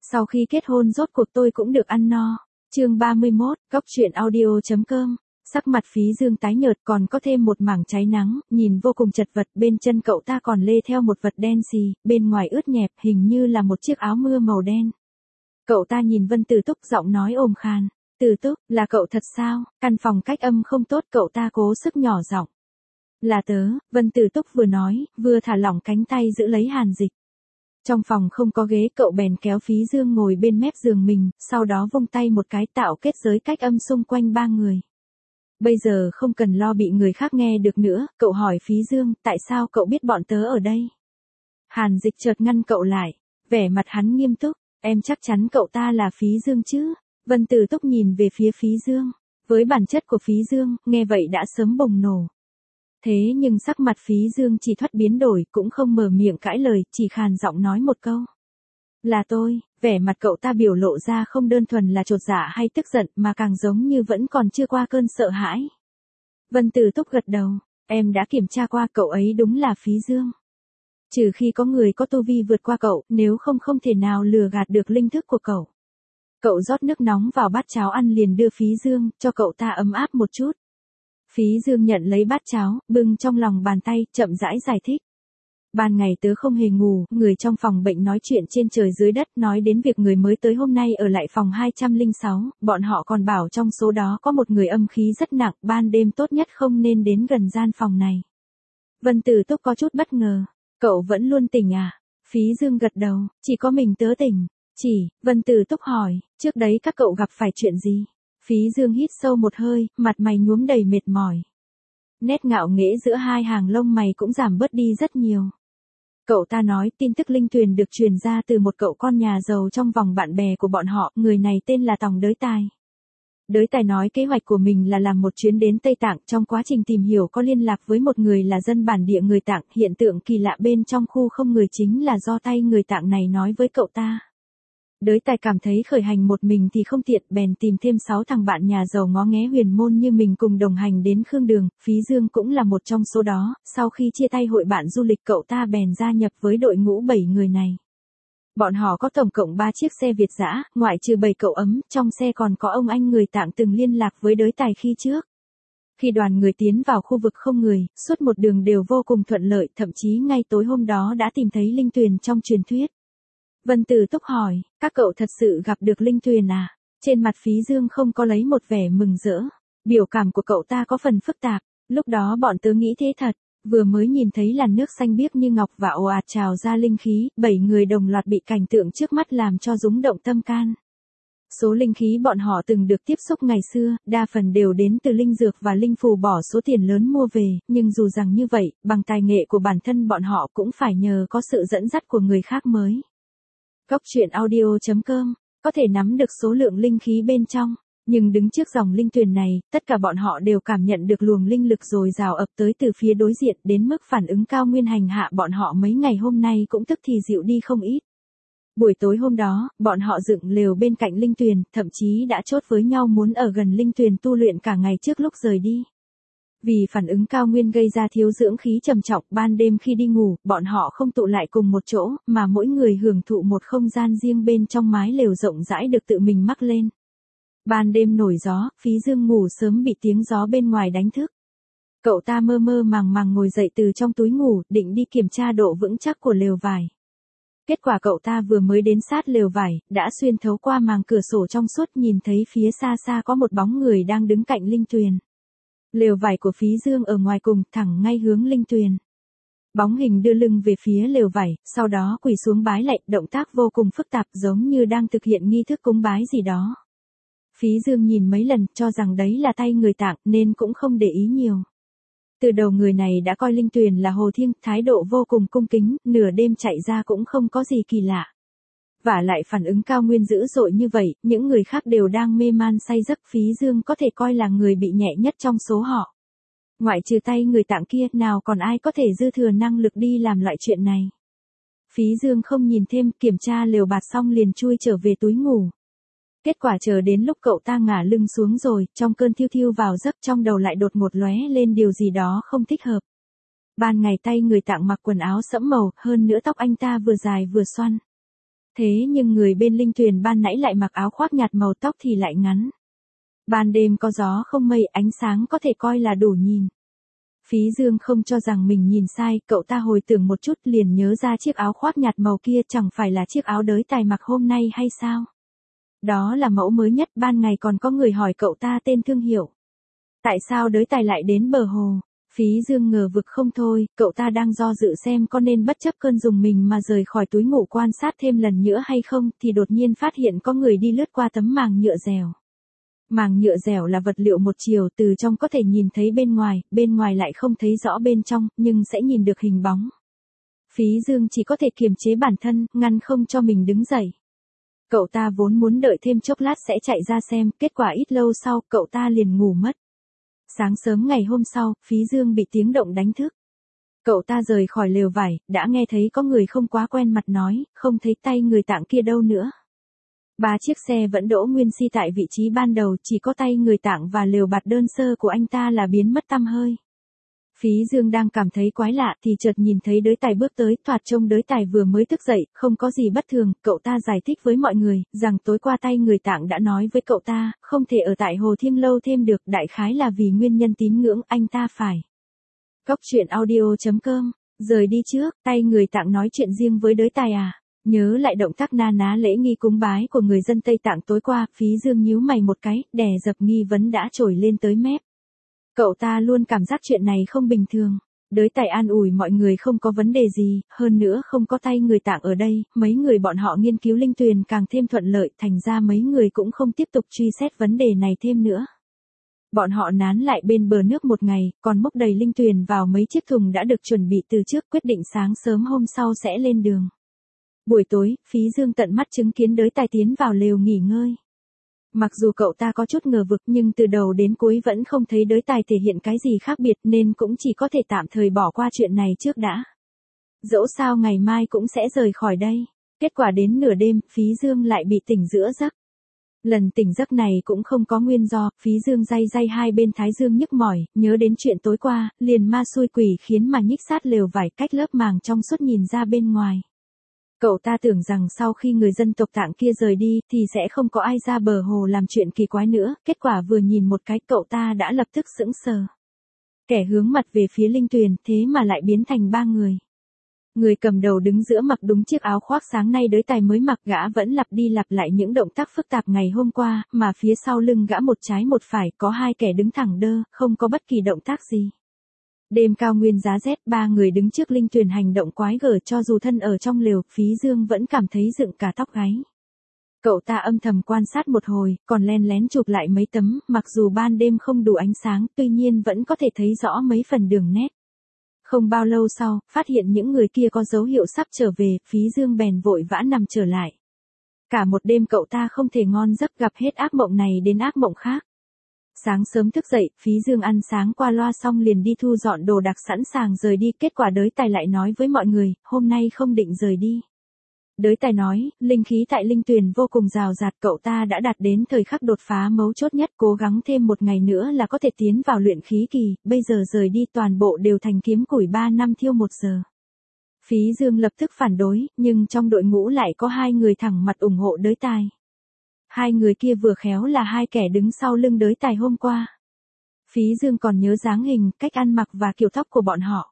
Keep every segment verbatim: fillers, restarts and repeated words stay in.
Sau khi kết hôn rốt cuộc tôi cũng được ăn no. Chương ba mươi mốt, Cóc truyện audio.com. Sắc mặt Phí Dương tái nhợt còn có thêm một mảng cháy nắng, nhìn vô cùng chật vật, bên chân cậu ta còn lê theo một vật đen xì, bên ngoài ướt nhẹp, hình như là một chiếc áo mưa màu đen. Cậu ta nhìn Vân Tử Túc giọng nói ồm khàn, "Tử Túc, là cậu thật sao?" Căn phòng cách âm không tốt, cậu ta cố sức nhỏ giọng. "Là tớ." Vân Tử Túc vừa nói, vừa thả lỏng cánh tay giữ lấy Hàn Dịch. Trong phòng không có ghế, cậu bèn kéo Phí Dương ngồi bên mép giường mình, sau đó vung tay một cái tạo kết giới cách âm xung quanh ba người. Bây giờ không cần lo bị người khác nghe được nữa, cậu hỏi Phí Dương, tại sao cậu biết bọn tớ ở đây? Hàn Dịch chợt ngăn cậu lại, vẻ mặt hắn nghiêm túc, em chắc chắn cậu ta là Phí Dương chứ? Vân Tử Túc nhìn về phía Phí Dương, với bản chất của Phí Dương, nghe vậy đã sớm bùng nổ. Thế nhưng sắc mặt Phí Dương chỉ thoát biến đổi, cũng không mở miệng cãi lời, chỉ khàn giọng nói một câu. Là tôi. Vẻ mặt cậu ta biểu lộ ra không đơn thuần là chột dạ hay tức giận mà càng giống như vẫn còn chưa qua cơn sợ hãi. Vân Tử Túc gật đầu, em đã kiểm tra qua, cậu ấy đúng là Phí Dương. Trừ khi có người có tu vi vượt qua cậu, nếu không không thể nào lừa gạt được linh thức của cậu. Cậu rót nước nóng vào bát cháo ăn liền đưa Phí Dương, cho cậu ta ấm áp một chút. Phí Dương nhận lấy bát cháo, bưng trong lòng bàn tay, chậm rãi giải thích. Ban ngày tớ không hề ngủ, người trong phòng bệnh nói chuyện trên trời dưới đất, nói đến việc người mới tới hôm nay ở lại phòng hai trăm lẻ sáu, bọn họ còn bảo trong số đó có một người âm khí rất nặng, ban đêm tốt nhất không nên đến gần gian phòng này. Vân Tử Túc có chút bất ngờ, cậu vẫn luôn tỉnh à? Phí Dương gật đầu, chỉ có mình tớ tỉnh. Chỉ, Vân Tử Túc hỏi, trước đấy các cậu gặp phải chuyện gì? Phí Dương hít sâu một hơi, mặt mày nhuốm đầy mệt mỏi. Nét ngạo nghễ giữa hai hàng lông mày cũng giảm bớt đi rất nhiều. Cậu ta nói tin tức linh tuyền được truyền ra từ một cậu con nhà giàu trong vòng bạn bè của bọn họ, người này tên là Tòng Đới Tài. Đới Tài nói kế hoạch của mình là làm một chuyến đến Tây Tạng, trong quá trình tìm hiểu có liên lạc với một người là dân bản địa người Tạng, hiện tượng kỳ lạ bên trong khu không người chính là do tay người Tạng này nói với cậu ta. Đới Tài cảm thấy khởi hành một mình thì không tiện, bèn tìm thêm sáu thằng bạn nhà giàu ngó nghé huyền môn như mình cùng đồng hành đến Khương Đường, Phí Dương cũng là một trong số đó, sau khi chia tay hội bạn du lịch cậu ta bèn gia nhập với đội ngũ bảy người này. Bọn họ có tổng cộng ba chiếc xe Việt dã, ngoại trừ bảy cậu ấm, trong xe còn có ông anh người Tạng từng liên lạc với Đới Tài khi trước. Khi đoàn người tiến vào khu vực không người, suốt một đường đều vô cùng thuận lợi, thậm chí ngay tối hôm đó đã tìm thấy linh tuyền trong truyền thuyết. Vân Tử Túc hỏi, các cậu thật sự gặp được linh tuyền à? Trên mặt Phí Dương không có lấy một vẻ mừng rỡ. Biểu cảm của cậu ta có phần phức tạp. Lúc đó bọn tớ nghĩ thế thật. Vừa mới nhìn thấy làn nước xanh biếc như ngọc và ồ ạt trào ra linh khí, bảy người đồng loạt bị cảnh tượng trước mắt làm cho rúng động tâm can. Số linh khí bọn họ từng được tiếp xúc ngày xưa, đa phần đều đến từ linh dược và linh phù bỏ số tiền lớn mua về, nhưng dù rằng như vậy, bằng tài nghệ của bản thân bọn họ cũng phải nhờ có sự dẫn dắt của người khác mới. Cóc truyện audio.com, có thể nắm được số lượng linh khí bên trong, nhưng đứng trước dòng linh tuyền này, tất cả bọn họ đều cảm nhận được luồng linh lực dồi dào ập tới từ phía đối diện, đến mức phản ứng cao nguyên hành hạ bọn họ mấy ngày hôm nay cũng tức thì dịu đi không ít. Buổi tối hôm đó, bọn họ dựng lều bên cạnh linh tuyền, thậm chí đã chốt với nhau muốn ở gần linh tuyền tu luyện cả ngày trước lúc rời đi. Vì phản ứng cao nguyên gây ra thiếu dưỡng khí trầm trọng, ban đêm khi đi ngủ, bọn họ không tụ lại cùng một chỗ, mà mỗi người hưởng thụ một không gian riêng bên trong mái lều rộng rãi được tự mình mắc lên. Ban đêm nổi gió, Phí Dương ngủ sớm bị tiếng gió bên ngoài đánh thức. Cậu ta mơ mơ màng màng ngồi dậy từ trong túi ngủ, định đi kiểm tra độ vững chắc của lều vải. Kết quả cậu ta vừa mới đến sát lều vải, đã xuyên thấu qua màng cửa sổ trong suốt nhìn thấy phía xa xa có một bóng người đang đứng cạnh linh tuyền. Lều vải của Phí Dương ở ngoài cùng, thẳng ngay hướng linh tuyền. Bóng hình đưa lưng về phía lều vải, sau đó quỳ xuống bái lạy, động tác vô cùng phức tạp giống như đang thực hiện nghi thức cúng bái gì đó. Phí Dương nhìn mấy lần, cho rằng đấy là tay người Tạng, nên cũng không để ý nhiều. Từ đầu người này đã coi linh tuyền là hồ thiêng, thái độ vô cùng cung kính, nửa đêm chạy ra cũng không có gì kỳ lạ. Vả lại phản ứng cao nguyên dữ dội như vậy, những người khác đều đang mê man say giấc, Phí Dương có thể coi là người bị nhẹ nhất trong số họ. Ngoại trừ tay người Tạng kia, nào còn ai có thể dư thừa năng lực đi làm loại chuyện này. Phí Dương không nhìn thêm, kiểm tra lều bạt xong liền chui trở về túi ngủ. Kết quả chờ đến lúc cậu ta ngả lưng xuống rồi, trong cơn thiêu thiêu vào giấc, trong đầu lại đột ngột lóe lên điều gì đó không thích hợp. Ban ngày tay người Tạng mặc quần áo sẫm màu, hơn nữa tóc anh ta vừa dài vừa xoăn. Thế nhưng người bên Linh Tuyền ban nãy lại mặc áo khoác nhạt màu, tóc thì lại ngắn. Ban đêm có gió không mây, ánh sáng có thể coi là đủ nhìn. Phí Dương không cho rằng mình nhìn sai, cậu ta hồi tưởng một chút liền nhớ ra chiếc áo khoác nhạt màu kia chẳng phải là chiếc áo đới tài mặc hôm nay hay sao? Đó là mẫu mới nhất, ban ngày còn có người hỏi cậu ta tên thương hiệu. Tại sao đới tài lại đến bờ hồ? Phí Dương ngờ vực không thôi, cậu ta đang do dự xem có nên bất chấp cơn dùng mình mà rời khỏi túi ngủ quan sát thêm lần nữa hay không, thì đột nhiên phát hiện có người đi lướt qua tấm màng nhựa dẻo. Màng nhựa dẻo là vật liệu một chiều, từ trong có thể nhìn thấy bên ngoài, bên ngoài lại không thấy rõ bên trong, nhưng sẽ nhìn được hình bóng. Phí Dương chỉ có thể kiềm chế bản thân, ngăn không cho mình đứng dậy. Cậu ta vốn muốn đợi thêm chốc lát sẽ chạy ra xem, kết quả ít lâu sau, cậu ta liền ngủ mất. Sáng sớm ngày hôm sau, Phí Dương bị tiếng động đánh thức. Cậu ta rời khỏi lều vải, đã nghe thấy có người không quá quen mặt nói, không thấy tay người tạng kia đâu nữa. Ba chiếc xe vẫn đỗ nguyên si tại vị trí ban đầu, chỉ có tay người tạng và lều bạt đơn sơ của anh ta là biến mất tăm hơi. Phí Dương đang cảm thấy quái lạ thì chợt nhìn thấy đới tài bước tới, thoạt trông đới tài vừa mới thức dậy, không có gì bất thường. Cậu ta giải thích với mọi người, rằng tối qua tay người tạng đã nói với cậu ta, không thể ở tại Hồ Thiêm lâu thêm được, đại khái là vì nguyên nhân tín ngưỡng, anh ta phải. Cóc truyện audio chấm com, rời đi trước, tay người tạng nói chuyện riêng với đới tài à? Nhớ lại động tác na ná lễ nghi cúng bái của người dân Tây Tạng tối qua, Phí Dương nhíu mày một cái, đè dập nghi vấn đã trồi lên tới mép. Cậu ta luôn cảm giác chuyện này không bình thường. Đới tài an ủi mọi người không có vấn đề gì, hơn nữa không có tay người tạng ở đây, mấy người bọn họ nghiên cứu Linh Tuyền càng thêm thuận lợi, thành ra mấy người cũng không tiếp tục truy xét vấn đề này thêm nữa. Bọn họ nán lại bên bờ nước một ngày, còn múc đầy Linh Tuyền vào mấy chiếc thùng đã được chuẩn bị từ trước, quyết định sáng sớm hôm sau sẽ lên đường. Buổi tối, Phí Dương tận mắt chứng kiến đới tài tiến vào lều nghỉ ngơi. Mặc dù cậu ta có chút ngờ vực nhưng từ đầu đến cuối vẫn không thấy đới tài thể hiện cái gì khác biệt nên cũng chỉ có thể tạm thời bỏ qua chuyện này trước đã. Dẫu sao ngày mai cũng sẽ rời khỏi đây. Kết quả đến nửa đêm, Phí Dương lại bị tỉnh giữa giấc. Lần tỉnh giấc này cũng không có nguyên do, Phí Dương day day hai bên thái dương nhức mỏi, nhớ đến chuyện tối qua, liền ma xui quỷ khiến mà nhích sát lều vải cách lớp màng trong suốt nhìn ra bên ngoài. Cậu ta tưởng rằng sau khi người dân tộc Tạng kia rời đi thì sẽ không có ai ra bờ hồ làm chuyện kỳ quái nữa, kết quả vừa nhìn một cái cậu ta đã lập tức sững sờ. Kẻ hướng mặt về phía Linh Tuyền thế mà lại biến thành ba người. Người cầm đầu đứng giữa mặc đúng chiếc áo khoác sáng nay đới tài mới mặc, gã vẫn lặp đi lặp lại những động tác phức tạp ngày hôm qua, mà phía sau lưng gã một trái một phải có hai kẻ đứng thẳng đơ, không có bất kỳ động tác gì. Đêm cao nguyên giá rét, ba người đứng trước Linh Tuyền hành động quái gở, cho dù thân ở trong lều, Phí Dương vẫn cảm thấy dựng cả tóc gáy. Cậu ta âm thầm quan sát một hồi, còn len lén chụp lại mấy tấm, mặc dù ban đêm không đủ ánh sáng, tuy nhiên vẫn có thể thấy rõ mấy phần đường nét. Không bao lâu sau, phát hiện những người kia có dấu hiệu sắp trở về, Phí Dương bèn vội vã nằm trở lại. Cả một đêm cậu ta không thể ngon giấc, gặp hết ác mộng này đến ác mộng khác. Sáng sớm thức dậy, Phí Dương ăn sáng qua loa xong liền đi thu dọn đồ đạc sẵn sàng rời đi, kết quả đới tài lại nói với mọi người, hôm nay không định rời đi. Đới tài nói, linh khí tại Linh Tuyền vô cùng rào rạt, cậu ta đã đạt đến thời khắc đột phá mấu chốt nhất, cố gắng thêm một ngày nữa là có thể tiến vào luyện khí kỳ, bây giờ rời đi toàn bộ đều thành kiếm củi ba năm thiêu một giờ. Phí Dương lập tức phản đối, nhưng trong đội ngũ lại có hai người thẳng mặt ủng hộ đới tài. Hai người kia vừa khéo là hai kẻ đứng sau lưng đới tài hôm qua. Phí Dương còn nhớ dáng hình, cách ăn mặc và kiểu tóc của bọn họ.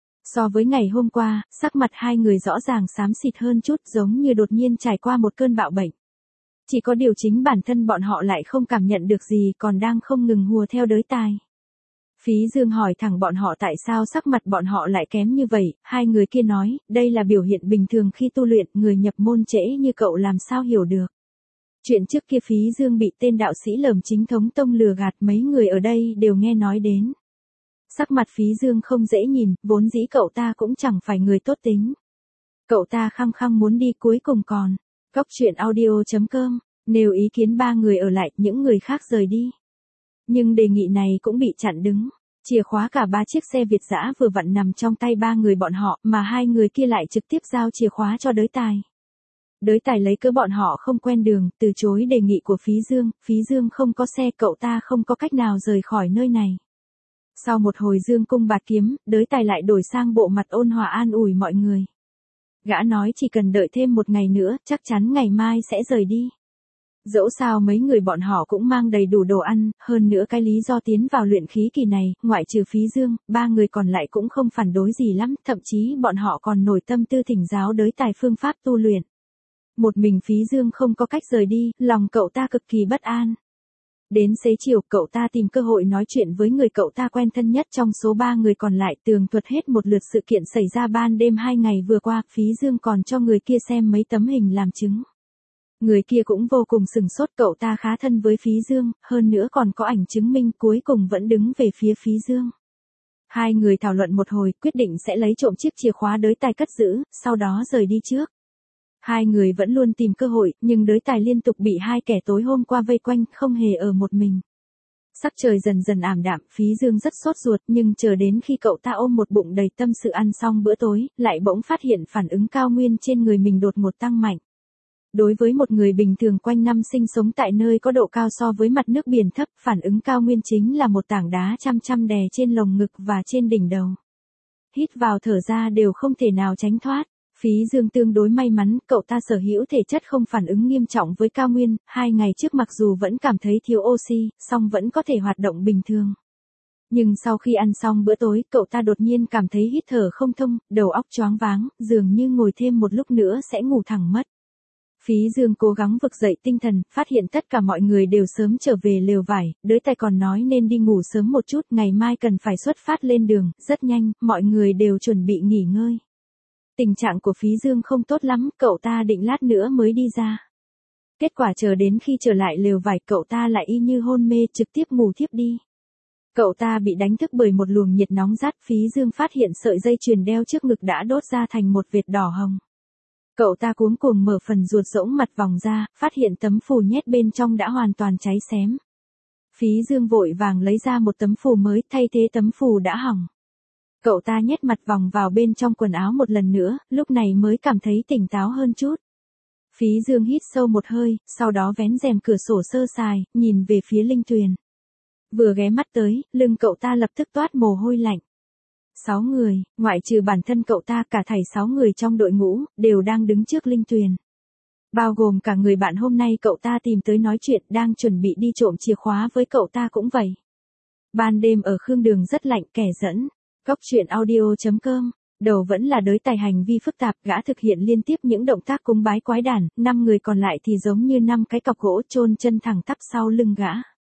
So với ngày hôm qua, sắc mặt hai người rõ ràng xám xịt hơn chút, giống như đột nhiên trải qua một cơn bạo bệnh. Chỉ có điều chính bản thân bọn họ lại không cảm nhận được gì, còn đang không ngừng hùa theo đới tài. Phí Dương hỏi thẳng bọn họ tại sao sắc mặt bọn họ lại kém như vậy, hai người kia nói, đây là biểu hiện bình thường khi tu luyện, người nhập môn trễ như cậu làm sao hiểu được. Chuyện trước kia Phí Dương bị tên đạo sĩ Lởm Chính Thống Tông lừa gạt, mấy người ở đây đều nghe nói đến. Sắc mặt Phí Dương không dễ nhìn, vốn dĩ cậu ta cũng chẳng phải người tốt tính. Cậu ta khăng khăng muốn đi, cuối cùng còn. Cóc truyện audio chấm com, nêu ý kiến ba người ở lại, những người khác rời đi. Nhưng đề nghị này cũng bị chặn đứng. Chìa khóa cả ba chiếc xe Việt dã vừa vặn nằm trong tay ba người bọn họ, mà hai người kia lại trực tiếp giao chìa khóa cho đới tài. Đới tài lấy cớ bọn họ không quen đường, từ chối đề nghị của Phí Dương, Phí Dương không có xe, cậu ta không có cách nào rời khỏi nơi này. Sau một hồi dương cung bạt kiếm, đới tài lại đổi sang bộ mặt ôn hòa an ủi mọi người. gã nói chỉ cần đợi thêm một ngày nữa, chắc chắn ngày mai sẽ rời đi. Dẫu sao mấy người bọn họ cũng mang đầy đủ đồ ăn, hơn nữa cái lý do tiến vào luyện khí kỳ này, ngoại trừ Phí Dương, ba người còn lại cũng không phản đối gì lắm, thậm chí bọn họ còn nổi tâm tư thỉnh giáo đới tài phương pháp tu luyện. Một mình Phí Dương không có cách rời đi, lòng cậu ta cực kỳ bất an. Đến xế chiều, cậu ta tìm cơ hội nói chuyện với người cậu ta quen thân nhất trong số ba người còn lại, tường thuật hết một lượt sự kiện xảy ra ban đêm hai ngày vừa qua, Phí Dương còn cho người kia xem mấy tấm hình làm chứng. Người kia cũng vô cùng sừng sốt, cậu ta khá thân với Phí Dương, hơn nữa còn có ảnh chứng minh, cuối cùng vẫn đứng về phía Phí Dương. Hai người thảo luận một hồi, quyết định sẽ lấy trộm chiếc chìa khóa đới tài cất giữ, sau đó rời đi trước. Hai người vẫn luôn tìm cơ hội, nhưng đới tài liên tục bị hai kẻ tối hôm qua vây quanh, không hề ở một mình. Sắc trời dần dần ảm đạm, Phí Dương rất sốt ruột, nhưng chờ đến khi cậu ta ôm một bụng đầy tâm sự ăn xong bữa tối, lại bỗng phát hiện phản ứng cao nguyên trên người mình đột ngột tăng mạnh. Đối với một người bình thường quanh năm sinh sống tại nơi có độ cao so với mặt nước biển thấp, phản ứng cao nguyên chính là một tảng đá chăm chăm đè trên lồng ngực và trên đỉnh đầu. Hít vào thở ra đều không thể nào tránh thoát. Phí Dương tương đối may mắn, cậu ta sở hữu thể chất không phản ứng nghiêm trọng với cao nguyên, hai ngày trước mặc dù vẫn cảm thấy thiếu oxy, song vẫn có thể hoạt động bình thường. Nhưng sau khi ăn xong bữa tối, cậu ta đột nhiên cảm thấy hít thở không thông, đầu óc choáng váng, dường như ngồi thêm một lúc nữa sẽ ngủ thẳng mất. Phí Dương cố gắng vực dậy tinh thần, phát hiện tất cả mọi người đều sớm trở về lều vải, đới tài còn nói nên đi ngủ sớm một chút, ngày mai cần phải xuất phát lên đường, rất nhanh, mọi người đều chuẩn bị nghỉ ngơi. Tình trạng của Phí Dương không tốt lắm, cậu ta định lát nữa mới đi ra. Kết quả chờ đến khi trở lại lều vải, cậu ta lại y như hôn mê, trực tiếp ngủ thiếp đi. Cậu ta bị đánh thức bởi một luồng nhiệt nóng rát, Phí Dương phát hiện sợi dây chuyền đeo trước ngực đã đốt ra thành một vệt đỏ hồng. Cậu ta cuống cuồng mở phần ruột rỗng mặt vòng ra, phát hiện tấm phù nhét bên trong đã hoàn toàn cháy xém. Phí Dương vội vàng lấy ra một tấm phù mới, thay thế tấm phù đã hỏng. Cậu ta nhét mặt vòng vào bên trong quần áo một lần nữa, lúc này mới cảm thấy tỉnh táo hơn chút. Phí Dương hít sâu một hơi, sau đó vén rèm cửa sổ sơ sài, nhìn về phía Linh Tuyền. Vừa ghé mắt tới, lưng cậu ta lập tức toát mồ hôi lạnh. Sáu người, ngoại trừ bản thân cậu ta, cả thảy sáu người trong đội ngũ, đều đang đứng trước Linh Tuyền. Bao gồm cả người bạn hôm nay cậu ta tìm tới nói chuyện, đang chuẩn bị đi trộm chìa khóa với cậu ta cũng vậy. Ban đêm ở Khương Đường rất lạnh, kẻ dẫn. Cóc truyện audio chấm com, đầu vẫn là đới tài hành vi phức tạp, gã thực hiện liên tiếp những động tác cúng bái quái đản, năm người còn lại thì giống như năm cái cọc gỗ chôn chân thẳng tắp sau lưng gã.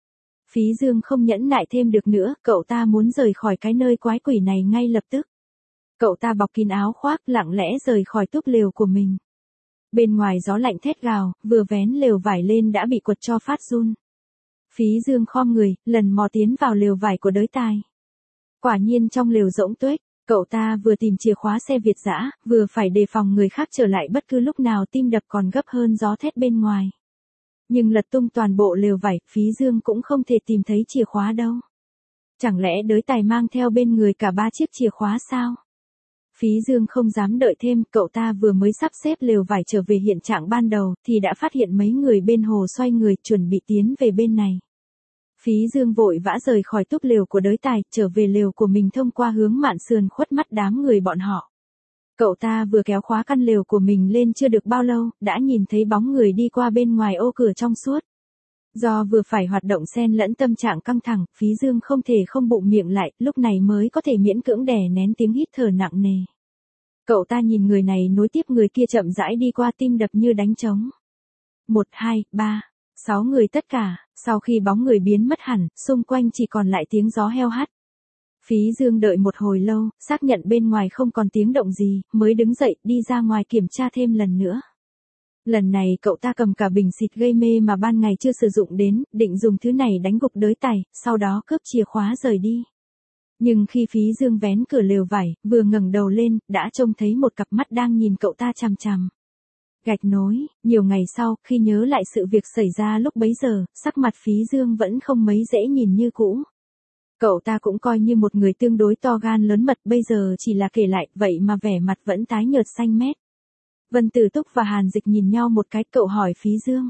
Phí Dương không nhẫn nại thêm được nữa, cậu ta muốn rời khỏi cái nơi quái quỷ này ngay lập tức. Cậu ta bọc kín áo khoác, lặng lẽ rời khỏi túp lều của mình. Bên ngoài gió lạnh thét gào, vừa vén lều vải lên đã bị quật cho phát run. Phí Dương khom người, lần mò tiến vào lều vải của đới tài. Quả nhiên trong lều rỗng tuếch, cậu ta vừa tìm chìa khóa xe Việt dã, vừa phải đề phòng người khác trở lại bất cứ lúc nào, tim đập còn gấp hơn gió thét bên ngoài. Nhưng lật tung toàn bộ lều vải, Phí Dương cũng không thể tìm thấy chìa khóa đâu. Chẳng lẽ đới tài mang theo bên người cả ba chiếc chìa khóa sao? Phí Dương không dám đợi thêm, cậu ta vừa mới sắp xếp lều vải trở về hiện trạng ban đầu, thì đã phát hiện mấy người bên hồ xoay người chuẩn bị tiến về bên này. Phí Dương vội vã rời khỏi túp lều của đới tài, trở về lều của mình thông qua hướng mạn sườn khuất mắt đám người bọn họ. Cậu ta vừa kéo khóa căn lều của mình lên chưa được bao lâu, đã nhìn thấy bóng người đi qua bên ngoài ô cửa trong suốt. Do vừa phải hoạt động xen lẫn tâm trạng căng thẳng, Phí Dương không thể không bụng miệng lại, lúc này mới có thể miễn cưỡng đè nén tiếng hít thở nặng nề. Cậu ta nhìn người này nối tiếp người kia chậm rãi đi qua, tim đập như đánh trống. Một, hai, ba, sáu người tất cả, sau khi bóng người biến mất hẳn, xung quanh chỉ còn lại tiếng gió heo hắt. Phí Dương đợi một hồi lâu, xác nhận bên ngoài không còn tiếng động gì, mới đứng dậy, đi ra ngoài kiểm tra thêm lần nữa. Lần này cậu ta cầm cả bình xịt gây mê mà ban ngày chưa sử dụng đến, định dùng thứ này đánh gục đới tài, sau đó cướp chìa khóa rời đi. Nhưng khi Phí Dương vén cửa lều vải, vừa ngẩng đầu lên, đã trông thấy một cặp mắt đang nhìn cậu ta chằm chằm. Gạch nối, nhiều ngày sau, khi nhớ lại sự việc xảy ra lúc bấy giờ, sắc mặt Phí Dương vẫn không mấy dễ nhìn như cũ. Cậu ta cũng coi như một người tương đối to gan lớn mật, bây giờ chỉ là kể lại, vậy mà vẻ mặt vẫn tái nhợt xanh mét. Vân Tử Túc và Hàn Dịch nhìn nhau một cái, cậu hỏi Phí Dương.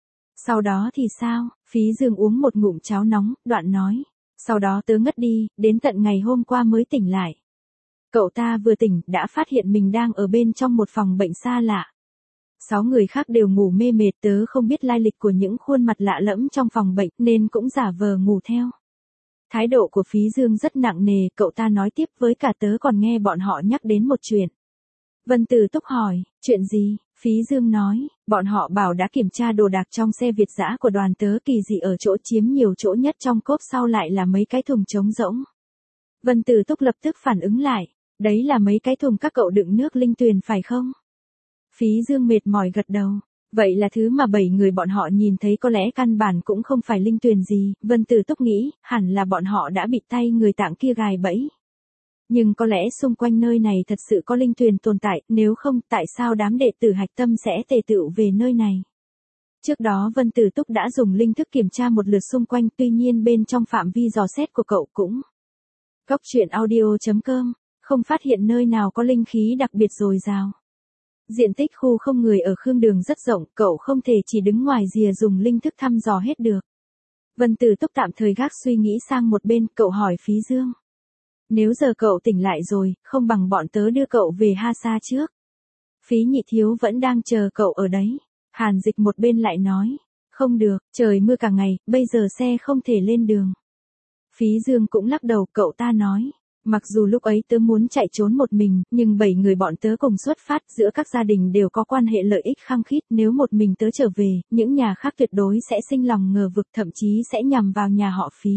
Sau đó thì sao? Phí Dương uống một ngụm cháo nóng, đoạn nói. Sau đó tớ ngất đi, đến tận ngày hôm qua mới tỉnh lại. Cậu ta vừa tỉnh đã phát hiện mình đang ở bên trong một phòng bệnh xa lạ. Sáu người khác đều ngủ mê mệt, tớ không biết lai lịch của những khuôn mặt lạ lẫm trong phòng bệnh nên cũng giả vờ ngủ theo. Thái độ của Phí Dương rất nặng nề, cậu ta nói tiếp với cả tớ còn nghe bọn họ nhắc đến một chuyện. Vân Tử Túc hỏi, chuyện gì? Phí Dương nói, bọn họ bảo đã kiểm tra đồ đạc trong xe Việt dã của đoàn tớ kỳ dị ở chỗ chiếm nhiều chỗ nhất trong cốp sau lại là mấy cái thùng trống rỗng. Vân Tử Túc lập tức phản ứng lại, đấy là mấy cái thùng các cậu đựng nước linh tuyền phải không? Phí Dương mệt mỏi gật đầu. Vậy là thứ mà bảy người bọn họ nhìn thấy có lẽ căn bản cũng không phải linh tuyền gì, Vân Tử Túc nghĩ, hẳn là bọn họ đã bị tay người Tạng kia gài bẫy. Nhưng có lẽ xung quanh nơi này thật sự có linh tuyền tồn tại, nếu không, tại sao đám đệ tử Hạch Tâm sẽ tề tựu về nơi này? Trước đó Vân Tử Túc đã dùng linh thức kiểm tra một lượt xung quanh, tuy nhiên bên trong phạm vi dò xét của cậu cũng. Góc truyện audio chấm com, không phát hiện nơi nào có linh khí đặc biệt dồi dào. Diện tích khu không người ở Khương Đường rất rộng, cậu không thể chỉ đứng ngoài rìa dùng linh thức thăm dò hết được. Vân Tử Túc tạm thời gác suy nghĩ sang một bên, cậu hỏi Phí Dương. Nếu giờ cậu tỉnh lại rồi, không bằng bọn tớ đưa cậu về Ha Sa trước. Phí Nhị Thiếu vẫn đang chờ cậu ở đấy. Hàn Dịch một bên lại nói. Không được, trời mưa cả ngày, bây giờ xe không thể lên đường. Phí Dương cũng lắc đầu, cậu ta nói. Mặc dù lúc ấy tớ muốn chạy trốn một mình, nhưng bảy người bọn tớ cùng xuất phát, giữa các gia đình đều có quan hệ lợi ích khăng khít, nếu một mình tớ trở về, những nhà khác tuyệt đối sẽ sinh lòng ngờ vực, thậm chí sẽ nhằm vào nhà họ Phí.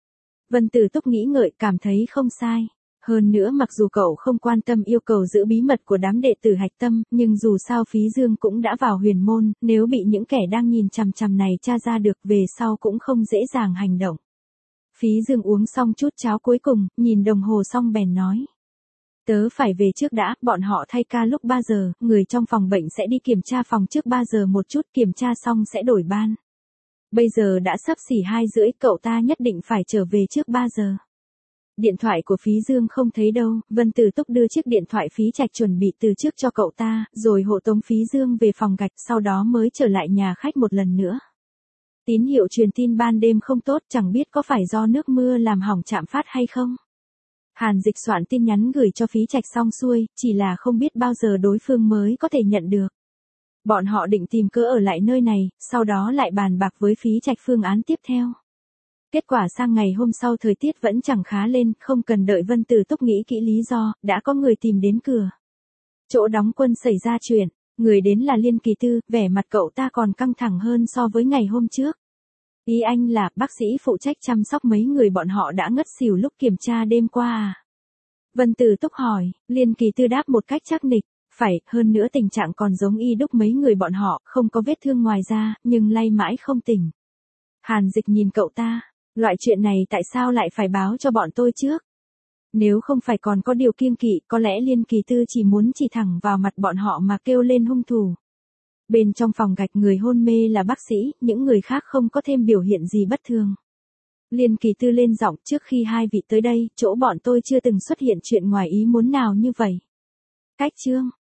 Vân Tử Túc nghĩ ngợi, cảm thấy không sai. Hơn nữa mặc dù cậu không quan tâm yêu cầu giữ bí mật của đám đệ tử Hạch Tâm, nhưng dù sao Phí Dương cũng đã vào huyền môn, nếu bị những kẻ đang nhìn chằm chằm này tra ra được về sau cũng không dễ dàng hành động. Phí Dương uống xong chút cháo cuối cùng, nhìn đồng hồ xong bèn nói. Tớ phải về trước đã, bọn họ thay ca lúc ba giờ, người trong phòng bệnh sẽ đi kiểm tra phòng trước ba giờ một chút, kiểm tra xong sẽ đổi ban. Bây giờ đã sắp xỉ hai rưỡi, cậu ta nhất định phải trở về trước ba giờ. Điện thoại của Phí Dương không thấy đâu, Vân Tử Túc đưa chiếc điện thoại Phí Trạch chuẩn bị từ trước cho cậu ta, rồi hộ tống Phí Dương về phòng gạch, sau đó mới trở lại nhà khách một lần nữa. Tín hiệu truyền tin ban đêm không tốt, chẳng biết có phải do nước mưa làm hỏng trạm phát hay không. Hàn Dịch soạn tin nhắn gửi cho Phí Trạch xong xuôi, chỉ là không biết bao giờ đối phương mới có thể nhận được. Bọn họ định tìm cớ ở lại nơi này, sau đó lại bàn bạc với Phí Trạch phương án tiếp theo. Kết quả sang ngày hôm sau thời tiết vẫn chẳng khá lên, không cần đợi Vân Tử Túc nghĩ kỹ lý do, đã có người tìm đến cửa. Chỗ đóng quân xảy ra chuyện, người đến là Liên Kỳ Tư, vẻ mặt cậu ta còn căng thẳng hơn so với ngày hôm trước. Ý anh là, bác sĩ phụ trách chăm sóc mấy người bọn họ đã ngất xỉu lúc kiểm tra đêm qua à? Vân Tử Túc hỏi, Liên Kỳ Tư đáp một cách chắc nịch, phải, hơn nữa tình trạng còn giống y đúc mấy người bọn họ, không có vết thương ngoài da, nhưng lay mãi không tỉnh. Hàn Dịch nhìn cậu ta, loại chuyện này tại sao lại phải báo cho bọn tôi trước? Nếu không phải còn có điều kiêng kỵ, có lẽ Liên Kỳ Tư chỉ muốn chỉ thẳng vào mặt bọn họ mà kêu lên hung thủ. Bên trong phòng gạch người hôn mê là bác sĩ, những người khác không có thêm biểu hiện gì bất thường. Liên Kỳ Tư lên giọng, trước khi hai vị tới đây, chỗ bọn tôi chưa từng xuất hiện chuyện ngoài ý muốn nào như vậy. Cách chương